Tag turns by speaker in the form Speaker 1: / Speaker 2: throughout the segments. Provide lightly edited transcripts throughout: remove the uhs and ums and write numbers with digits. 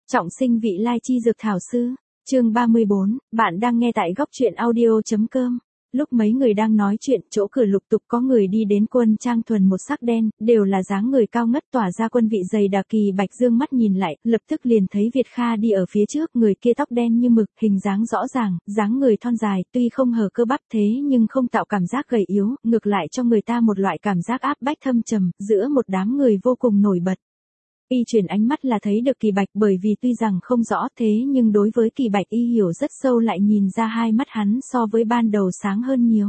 Speaker 1: Trọng sinh vị lai chi dược thảo sư, chương 34, bạn đang nghe tại góc truyện audio.com. Lúc mấy người đang nói chuyện, chỗ cửa lục tục có người đi đến, quân trang thuần một sắc đen, đều là dáng người cao ngất tỏa ra quân vị dày đặc. Kỳ Bạch dương mắt nhìn lại, lập tức liền thấy Việt Kha đi ở phía trước, người kia tóc đen như mực, hình dáng rõ ràng, dáng người thon dài, tuy không hở cơ bắp thế nhưng không tạo cảm giác gầy yếu, ngược lại cho người ta một loại cảm giác áp bách thâm trầm, giữa một đám người vô cùng nổi bật. Y chuyển ánh mắt là thấy được Kỳ Bạch, bởi vì tuy rằng không rõ thế nhưng đối với Kỳ Bạch y hiểu rất sâu, lại nhìn ra hai mắt hắn so với ban đầu sáng hơn nhiều.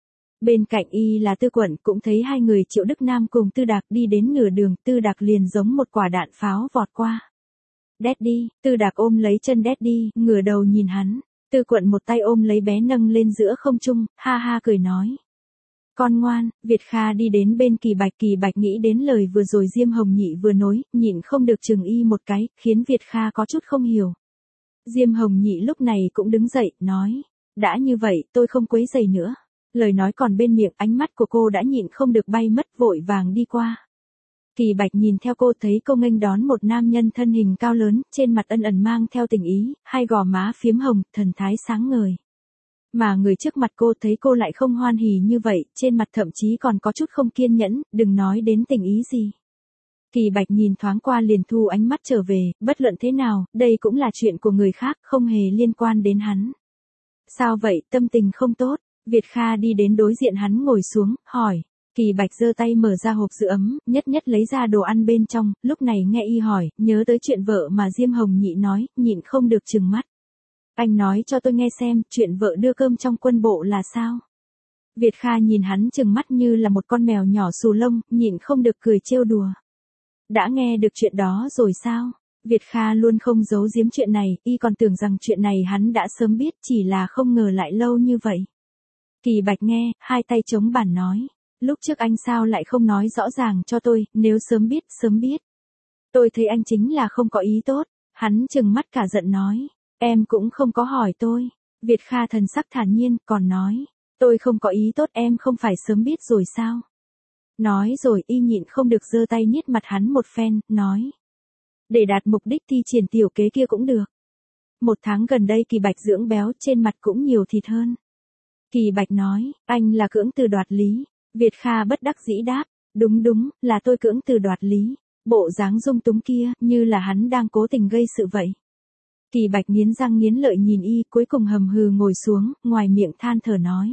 Speaker 1: Bên cạnh y là Tư Quận, cũng thấy hai người Triệu Đức Nam cùng Tư Đạc đi đến nửa đường, Tư Đạc liền giống một quả đạn pháo vọt qua. Daddy, Tư Đạc ôm lấy chân Daddy, ngửa đầu nhìn hắn, Tư Quận một tay ôm lấy bé nâng lên giữa không trung, ha ha cười nói. Con ngoan. Việt Kha đi đến bên Kỳ Bạch nghĩ đến lời vừa rồi Diêm Hồng Nhị vừa nói, nhịn không được chừng y một cái, khiến Việt Kha có chút không hiểu. Diêm Hồng Nhị lúc này cũng đứng dậy, nói, đã như vậy, tôi không quấy rầy nữa. Lời nói còn bên miệng, ánh mắt của cô đã nhịn không được bay mất, vội vàng đi qua. Kỳ Bạch nhìn theo cô, thấy cô nghênh đón một nam nhân thân hình cao lớn, trên mặt ẩn ẩn mang theo tình ý, hai gò má phiếm hồng, thần thái sáng ngời. Mà người trước mặt cô thấy cô lại không hoan hỉ như vậy, trên mặt thậm chí còn có chút không kiên nhẫn, đừng nói đến tình ý gì. Kỳ Bạch nhìn thoáng qua liền thu ánh mắt trở về, bất luận thế nào, đây cũng là chuyện của người khác, không hề liên quan đến hắn. Sao vậy, tâm tình không tốt? Việt Kha đi đến đối diện hắn ngồi xuống, hỏi. Kỳ Bạch giơ tay mở ra hộp giữ ấm, nhất lấy ra đồ ăn bên trong, lúc này nghe y hỏi, nhớ tới chuyện vợ mà Diêm Hồng Nhị nói, nhịn không được trừng mắt. Anh nói cho tôi nghe xem, chuyện vợ đưa cơm trong quân bộ là sao? Việt Kha nhìn hắn trừng mắt như là một con mèo nhỏ xù lông, nhịn không được cười trêu đùa. Đã nghe được chuyện đó rồi sao? Việt Kha luôn không giấu giếm chuyện này, y còn tưởng rằng chuyện này hắn đã sớm biết, chỉ là không ngờ lại lâu như vậy. Kỳ Bạch nghe, hai tay chống bàn nói. Lúc trước anh sao lại không nói rõ ràng cho tôi, nếu sớm biết. Tôi thấy anh chính là không có ý tốt. Hắn trừng mắt cả giận nói. Em cũng không có hỏi tôi. Việt Kha thần sắc thản nhiên, còn nói. Tôi không có ý tốt, em không phải sớm biết rồi sao? Nói rồi y nhịn không được giơ tay niết mặt hắn một phen, nói. Để đạt mục đích thi triển tiểu kế kia cũng được. 1 tháng gần đây Kỳ Bạch dưỡng béo, trên mặt cũng nhiều thịt hơn. Kỳ Bạch nói, anh là cưỡng từ đoạt lý. Việt Kha bất đắc dĩ đáp, đúng, là tôi cưỡng từ đoạt lý. Bộ dáng dung túng kia, như là hắn đang cố tình gây sự vậy. Kỳ Bạch nghiến răng nghiến lợi nhìn y, cuối cùng hầm hừ ngồi xuống, ngoài miệng than thở nói.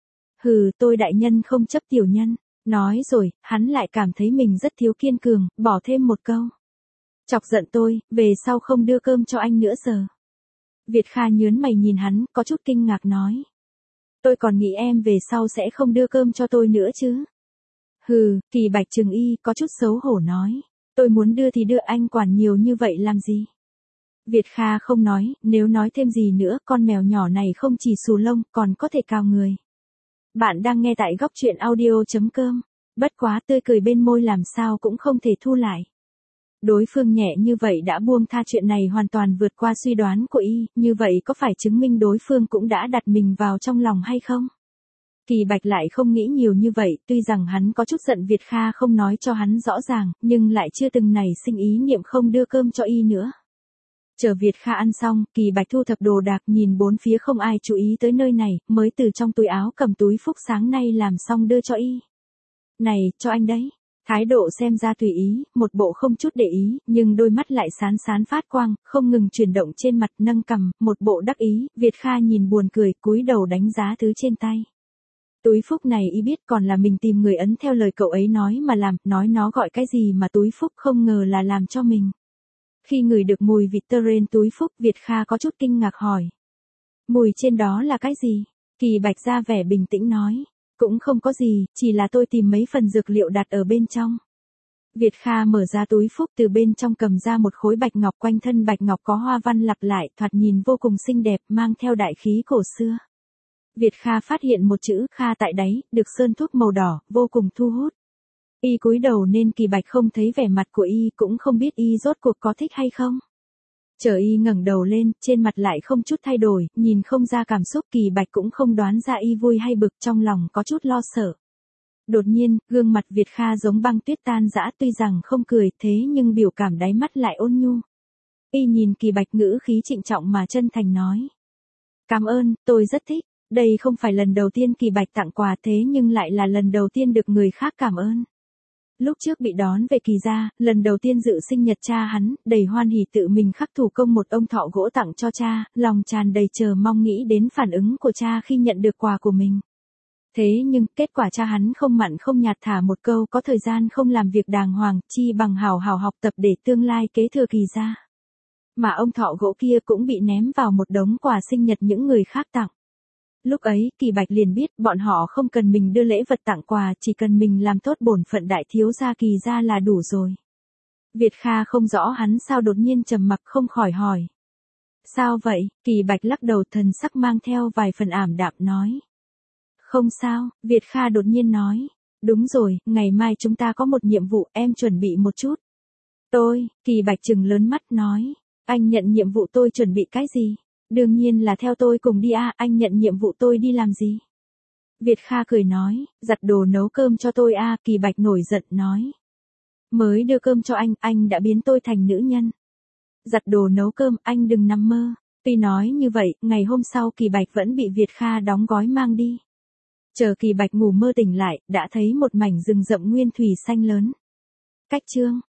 Speaker 1: Hừ, tôi đại nhân không chấp tiểu nhân. Nói rồi, hắn lại cảm thấy mình rất thiếu kiên cường, bỏ thêm một câu. Chọc giận tôi, về sau không đưa cơm cho anh nữa giờ. Việt Kha nhớn mày nhìn hắn, có chút kinh ngạc nói. Tôi còn nghĩ em về sau sẽ không đưa cơm cho tôi nữa chứ. Hừ, Kỳ Bạch trừng y, có chút xấu hổ nói. Tôi muốn đưa thì đưa, anh quản nhiều như vậy làm gì? Việt Kha không nói, nếu nói thêm gì nữa, con mèo nhỏ này không chỉ xù lông, còn có thể cào người. Bạn đang nghe tại góc truyện audio.com. Bất quá tươi cười bên môi làm sao cũng không thể thu lại. Đối phương nhẹ như vậy đã buông tha, chuyện này hoàn toàn vượt qua suy đoán của y, như vậy có phải chứng minh đối phương cũng đã đặt mình vào trong lòng hay không? Kỳ Bạch lại không nghĩ nhiều như vậy, tuy rằng hắn có chút giận Việt Kha không nói cho hắn rõ ràng, nhưng lại chưa từng nảy sinh ý niệm không đưa cơm cho y nữa. Chờ Việt Kha ăn xong, Kỳ Bạch thu thập đồ đạc, nhìn bốn phía không ai chú ý tới nơi này, mới từ trong túi áo cầm túi phúc sáng nay làm xong đưa cho y. Này, cho anh đấy. Thái độ xem ra tùy ý, một bộ không chút để ý, nhưng đôi mắt lại sán phát quang, không ngừng chuyển động trên mặt, nâng cằm, một bộ đắc ý. Việt Kha nhìn buồn cười, cúi đầu đánh giá thứ trên tay. Túi phúc này y biết, còn là mình tìm người ấn theo lời cậu ấy nói mà làm, nói nó gọi cái gì mà túi phúc, không ngờ là làm cho mình. Khi ngửi được mùi vị terrain túi phúc, Việt Kha có chút kinh ngạc hỏi. Mùi trên đó là cái gì? Kỳ Bạch ra vẻ bình tĩnh nói. Cũng không có gì, chỉ là tôi tìm mấy phần dược liệu đặt ở bên trong. Việt Kha mở ra túi phúc, từ bên trong cầm ra một khối bạch ngọc, quanh thân bạch ngọc có hoa văn lặp lại, thoạt nhìn vô cùng xinh đẹp, mang theo đại khí cổ xưa. Việt Kha phát hiện một chữ Kha tại đáy, được sơn thuốc màu đỏ, vô cùng thu hút. Y cúi đầu nên Kỳ Bạch không thấy vẻ mặt của y, cũng không biết y rốt cuộc có thích hay không. Chờ y ngẩng đầu lên, trên mặt lại không chút thay đổi, nhìn không ra cảm xúc. Kỳ Bạch cũng không đoán ra y vui hay bực, trong lòng có chút lo sợ. Đột nhiên, gương mặt Việt Kha giống băng tuyết tan rã, tuy rằng không cười thế nhưng biểu cảm đáy mắt lại ôn nhu. Y nhìn Kỳ Bạch ngữ khí trịnh trọng mà chân thành nói. Cảm ơn, tôi rất thích. Đây không phải lần đầu tiên Kỳ Bạch tặng quà thế nhưng lại là lần đầu tiên được người khác cảm ơn. Lúc trước bị đón về Kỳ gia, lần đầu tiên dự sinh nhật cha hắn, đầy hoan hỉ tự mình khắc thủ công một ông thọ gỗ tặng cho cha, lòng tràn đầy chờ mong nghĩ đến phản ứng của cha khi nhận được quà của mình. Thế nhưng, kết quả cha hắn không mặn không nhạt thả một câu có thời gian không làm việc đàng hoàng, chi bằng hào hào học tập để tương lai kế thừa Kỳ gia. Mà ông thọ gỗ kia cũng bị ném vào một đống quà sinh nhật những người khác tặng. Lúc ấy, Kỳ Bạch liền biết bọn họ không cần mình đưa lễ vật tặng quà, chỉ cần mình làm tốt bổn phận đại thiếu gia Kỳ gia là đủ rồi. Việt Kha không rõ hắn sao đột nhiên trầm mặc không khỏi hỏi. Sao vậy? Kỳ Bạch lắc đầu thần sắc mang theo vài phần ảm đạm nói. Không sao, Việt Kha đột nhiên nói. Đúng rồi, ngày mai chúng ta có một nhiệm vụ, em chuẩn bị một chút. Kỳ Bạch trừng lớn mắt nói. Anh nhận nhiệm vụ tôi chuẩn bị cái gì? Đương nhiên là theo tôi cùng đi à, anh nhận nhiệm vụ tôi đi làm gì? Việt Kha cười nói, giặt đồ nấu cơm cho tôi à, Kỳ Bạch nổi giận nói. Mới đưa cơm cho anh đã biến tôi thành nữ nhân. Giặt đồ nấu cơm, anh đừng nằm mơ. Tuy nói như vậy, ngày hôm sau Kỳ Bạch vẫn bị Việt Kha đóng gói mang đi. Chờ Kỳ Bạch ngủ mơ tỉnh lại, đã thấy một mảnh rừng rậm nguyên thủy xanh lớn. Cách chương